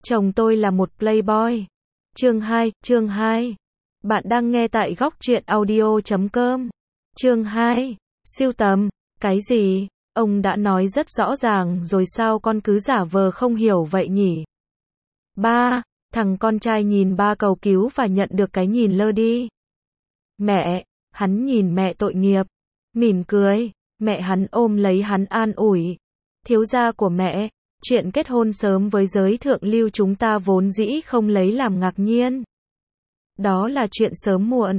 Chồng tôi là một playboy. Chương 2. Bạn đang nghe tại góc truyện audio.com. Chương 2. Sưu tầm. Cái gì? Ông đã nói rất rõ ràng rồi sao con cứ giả vờ không hiểu vậy nhỉ? Ba, thằng con trai nhìn ba cầu cứu và nhận được cái nhìn lơ đi. Mẹ, hắn nhìn mẹ tội nghiệp, mỉm cười, mẹ hắn ôm lấy hắn an ủi. Thiếu gia của mẹ, chuyện kết hôn sớm với giới thượng lưu chúng ta vốn dĩ không lấy làm ngạc nhiên. Đó là chuyện sớm muộn.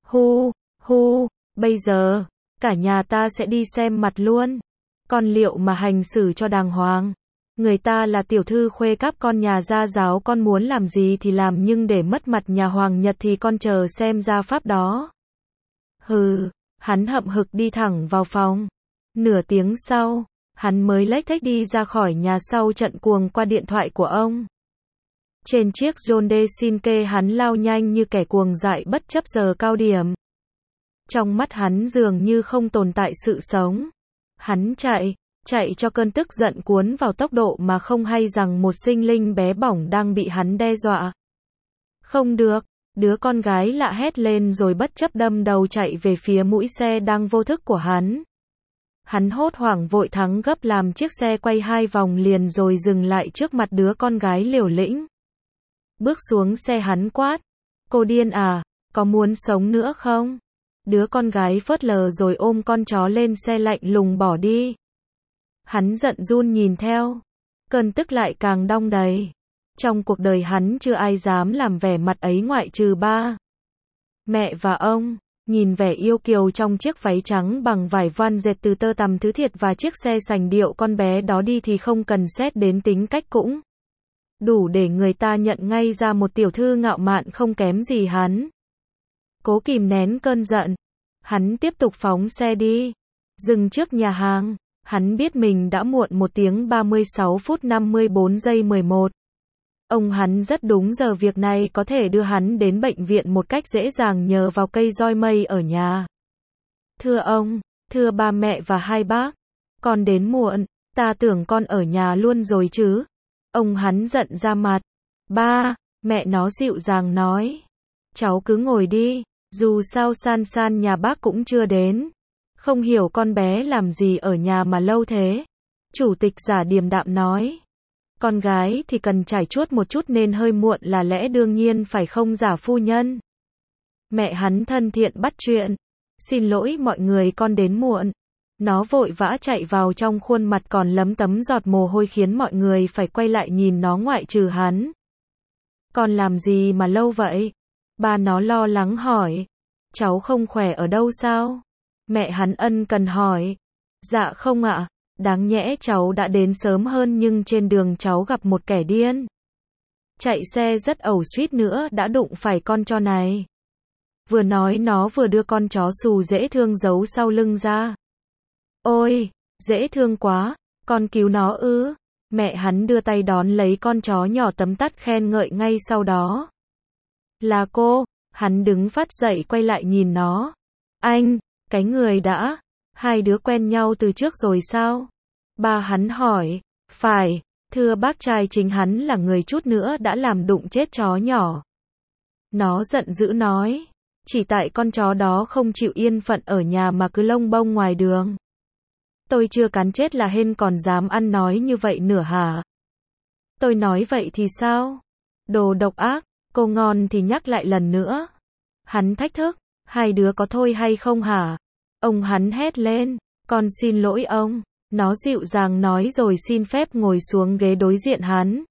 Bây giờ, cả nhà ta sẽ đi xem mặt luôn. Con liệu mà hành xử cho đàng hoàng. Người ta là tiểu thư khuê các con nhà gia giáo, con muốn làm gì thì làm, nhưng để mất mặt nhà hoàng Nhật thì con chờ xem gia pháp đó. Hắn hậm hực đi thẳng vào phòng. Nửa tiếng sau, hắn mới lếch thếch đi ra khỏi nhà sau trận cuồng qua điện thoại của ông. Trên chiếc Hyundai Shinke hắn lao nhanh như kẻ cuồng dại bất chấp giờ cao điểm. Trong mắt hắn dường như không tồn tại sự sống. Hắn chạy cho cơn tức giận cuốn vào tốc độ mà không hay rằng một sinh linh bé bỏng đang bị hắn đe dọa. Không được, đứa con gái lạ hét lên rồi bất chấp đâm đầu chạy về phía mũi xe đang vô thức của hắn. Hắn hốt hoảng vội thắng gấp làm chiếc xe quay 2 vòng liền rồi dừng lại trước mặt đứa con gái liều lĩnh. Bước xuống xe hắn quát. Cô điên à, có muốn sống nữa không? Đứa con gái phớt lờ rồi ôm con chó lên xe lạnh lùng bỏ đi. Hắn giận run nhìn theo. Cơn tức lại càng đong đầy. Trong cuộc đời hắn chưa ai dám làm vẻ mặt ấy ngoại trừ ba, mẹ và ông. Nhìn vẻ yêu kiều trong chiếc váy trắng bằng vải voan dệt từ tơ tằm thứ thiệt và chiếc xe sành điệu con bé đó đi thì không cần xét đến tính cách cũng đủ để người ta nhận ngay ra một tiểu thư ngạo mạn không kém gì hắn. Cố kìm nén cơn giận, hắn tiếp tục phóng xe đi. Dừng trước nhà hàng, hắn biết mình đã muộn 1 tiếng 36 phút 54 giây 11. Ông hắn rất đúng giờ, việc này có thể đưa hắn đến bệnh viện một cách dễ dàng nhờ vào cây roi mây ở nhà. Thưa ông, thưa ba mẹ và hai bác, con đến muộn, ta tưởng con ở nhà luôn rồi chứ. Ông hắn giận ra mặt. Ba, mẹ nó dịu dàng nói. Cháu cứ ngồi đi, dù sao San San nhà bác cũng chưa đến. Không hiểu con bé làm gì ở nhà mà lâu thế. Chủ tịch giả điềm đạm nói. Con gái thì cần trải chuốt một chút nên hơi muộn là lẽ đương nhiên phải không giả phu nhân? Mẹ hắn thân thiện bắt chuyện. Xin lỗi mọi người, con đến muộn. Nó vội vã chạy vào trong, khuôn mặt còn lấm tấm giọt mồ hôi khiến mọi người phải quay lại nhìn nó ngoại trừ hắn. Con làm gì mà lâu vậy? Ba nó lo lắng hỏi. Cháu không khỏe ở đâu sao? Mẹ hắn ân cần hỏi. Dạ không ạ. Đáng nhẽ cháu đã đến sớm hơn nhưng trên đường cháu gặp một kẻ điên. Chạy xe rất ẩu, suýt nữa đã đụng phải con chó này. Vừa nói nó vừa đưa con chó xù dễ thương giấu sau lưng ra. Ôi, dễ thương quá, con cứu nó ư? Mẹ hắn đưa tay đón lấy con chó nhỏ tấm tắc khen ngợi ngay sau đó. Là cô, hắn đứng phát dậy quay lại nhìn nó. Anh, cái người đã, hai đứa quen nhau từ trước rồi sao? Ba hắn hỏi. Phải, thưa bác trai chính hắn là người chút nữa đã làm đụng chết chó nhỏ. Nó giận dữ nói. Chỉ tại con chó đó không chịu yên phận ở nhà mà cứ lông bông ngoài đường. Tôi chưa cắn chết là hên còn dám ăn nói như vậy nữa hả? Tôi nói vậy thì sao? Đồ độc ác, cô ngon thì nhắc lại lần nữa. Hắn thách thức, hai đứa có thôi hay không hả? Ông hắn hét lên, con xin lỗi ông. Nó dịu dàng nói rồi xin phép ngồi xuống ghế đối diện hắn.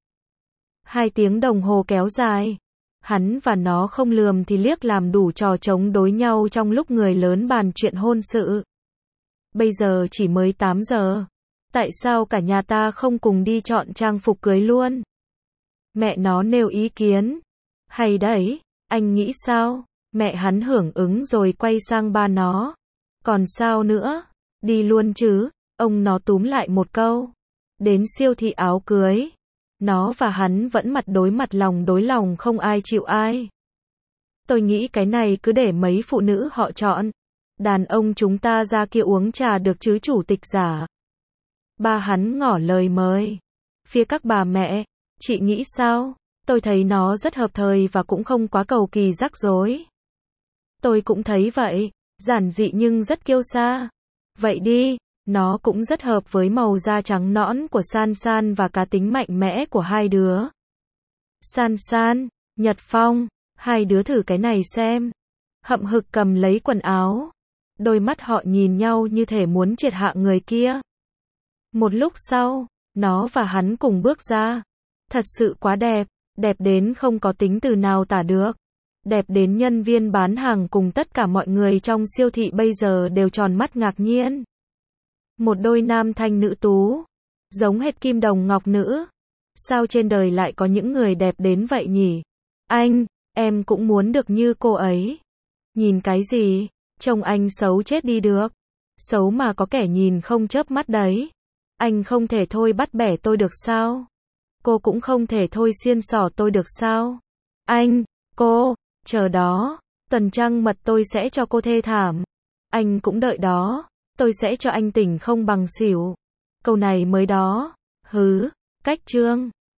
2 tiếng đồng hồ kéo dài. Hắn và nó không lườm thì liếc làm đủ trò chống đối nhau trong lúc người lớn bàn chuyện hôn sự. Bây giờ chỉ mới 8 giờ. Tại sao cả nhà ta không cùng đi chọn trang phục cưới luôn? Mẹ nó nêu ý kiến. Hay đấy, anh nghĩ sao? Mẹ hắn hưởng ứng rồi quay sang ba nó. Còn sao nữa? Đi luôn chứ? Ông nó túm lại một câu. Đến siêu thị áo cưới. Nó và hắn vẫn mặt đối lòng không ai chịu ai. Tôi nghĩ cái này cứ để mấy phụ nữ họ chọn. Đàn ông chúng ta ra kia uống trà được chứ chủ tịch giả. Ba hắn ngỏ lời mời. Phía các bà mẹ, Chị nghĩ sao? Tôi thấy nó rất hợp thời và cũng không quá cầu kỳ rắc rối. Tôi cũng thấy vậy, giản dị nhưng rất kiêu sa. Vậy đi, nó cũng rất hợp với màu da trắng nõn của San San và cá tính mạnh mẽ của hai đứa. San San, Nhật Phong, hai đứa thử cái này xem. Hậm hực cầm lấy quần áo. Đôi mắt họ nhìn nhau như thể muốn triệt hạ người kia. Một lúc sau, nó và hắn cùng bước ra. Thật sự quá đẹp, đẹp đến không có tính từ nào tả được. Đẹp đến nhân viên bán hàng cùng tất cả mọi người trong siêu thị bây giờ đều tròn mắt ngạc nhiên. Một đôi nam thanh nữ tú, giống hệt kim đồng ngọc nữ. Sao trên đời lại có những người đẹp đến vậy nhỉ? Anh, em cũng muốn được như cô ấy. Nhìn cái gì? Trông anh xấu chết đi được. Xấu mà có kẻ nhìn không chớp mắt đấy. Anh không thể thôi bắt bẻ tôi được sao? Cô cũng không thể thôi xiên xỏ tôi được sao? Anh, cô, chờ đó, tuần trăng mật tôi sẽ cho cô thê thảm. Anh cũng đợi đó, tôi sẽ cho anh tỉnh không bằng xỉu. Câu này mới đó. Hứ, cách trương.